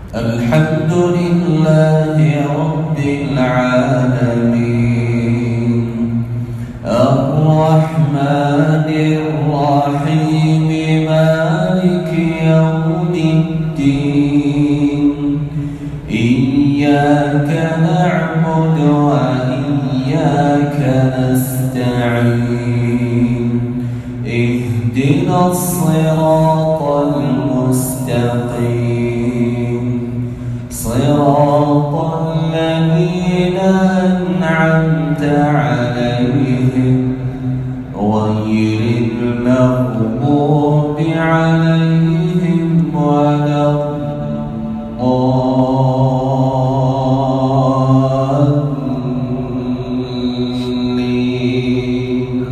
الحمد لله رب العالمين الرحمن الرحيم مالك يوم الدين إياك نعبد وإياك نستعين اهدنا الصراط المستقيم صراط الذين أنعمت عليهم غير المغضوب عليهم ولا الضالين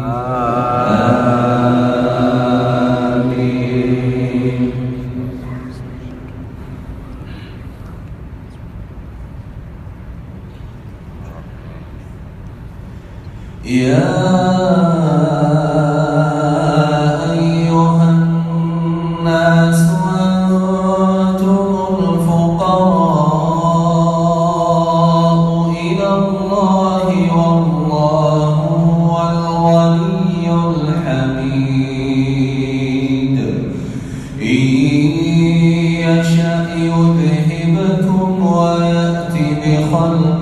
آمين. يا أيها الناس أنتم الفقراء إلى الله والله هو الغني الحميد إن يشأ يذهبكم ويأتي بخلق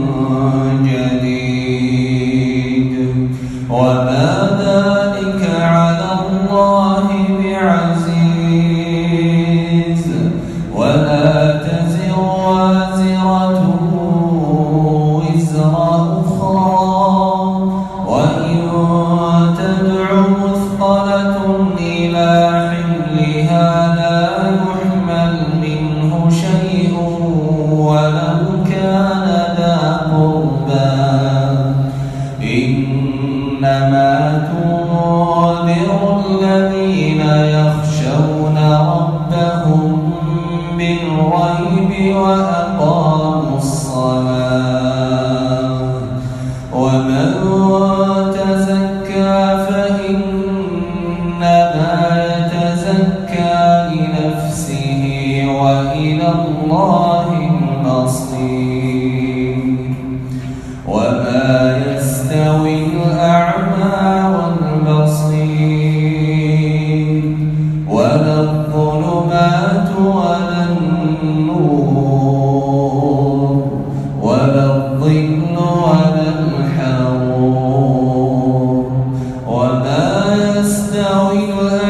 جديد وما ذلك على الله بعزيز ولا تزر وازرة وزر أخرى وإن تدع مثقلة إلى حملها لا يحمل منه شيء ولو كان ذا قربى إنما تنذر الذين يخشون ربهم بالغيب وأقاموا الصلاة ومن تزكى فإنما يتزكى لنفسه وإلى الله المصير وما يستوي الأعمى والبصير ولا الظلمات ولا النور ولا الظل ولا الحرور وما يستوي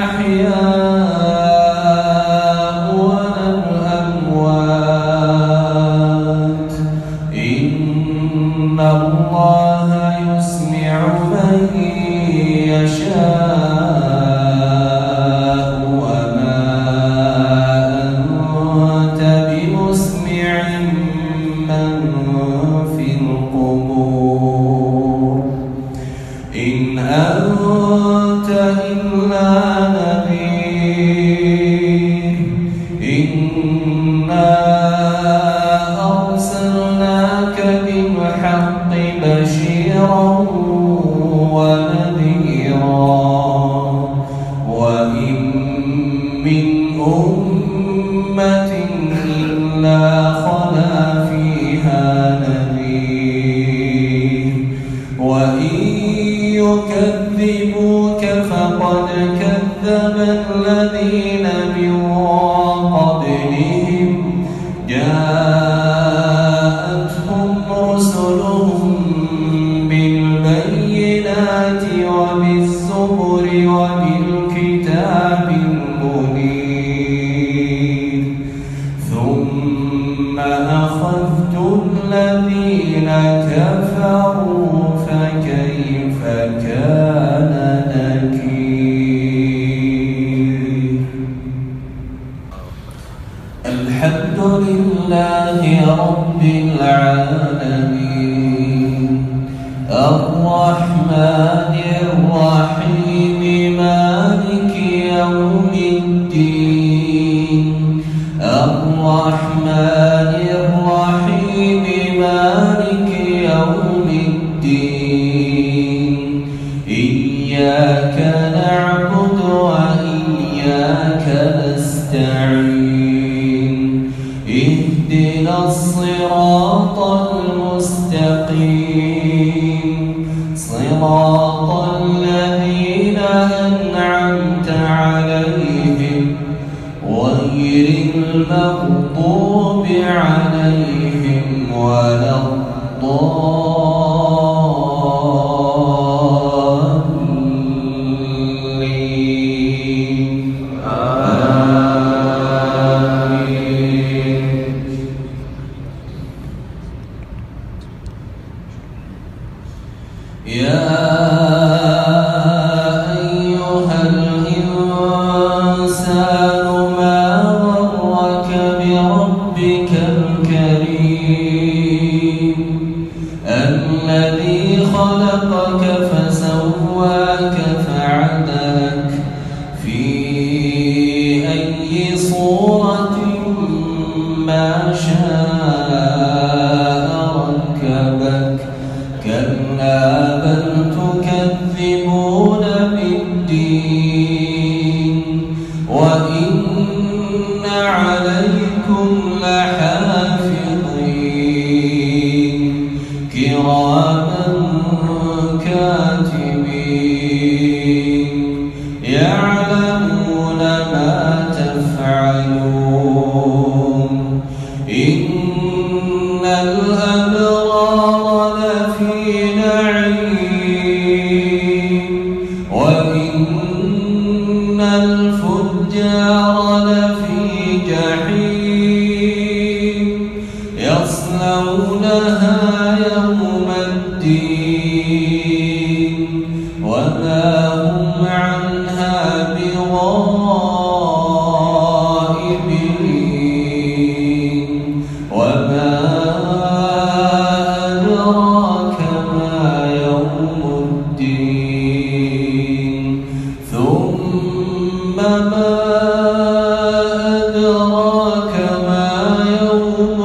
الأحياء ولا الأموات إن الله يسمع من يشاء وما أنت بمسمع من في القبور إن أنت إلا نذير إنا أرسلناك بالحق بشيرا ونذيرا وإن من أمة إلا خلا فيها نذير وإن يكذبوك فقد كذب الذين من قبلهم جاءتهم رسلهم بالبينات وبالزبر وبالكتاب المنير ثم أخذت الذين كفروا فكيف كان نكير. الحمد لله رب العالمين الرحمن الرحيم مالك يوم الدين الرحمن الرحيم مالك يوم الدين إياك نعبد وإياك نستعين اهدنا الصراط المستقيم صراط الذين أنعمت عليهم غير المغضوب عليهم ولا الضالين آمين. يا أيها الإنسان ما غرك بربك الكريم الذي خلقك فسواك فعدلك في أي صورة ما شاء ركبك كلا بل تكذبون بالدين وإن عليكم لحافظين كراما كاتبين يعلمون ما تفعلون إن الأبرار لفي نعيم وإن الفجار لفي جحيم يصلونها يوم الدين وما هم عنها بغائبين وما أدراك ما يوم الدين ثم ما أدراك ما يوم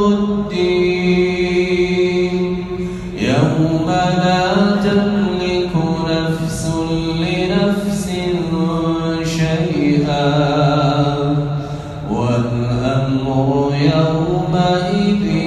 الدين يوم لا تملك نفس لنفس شيئا والأمر يومئذ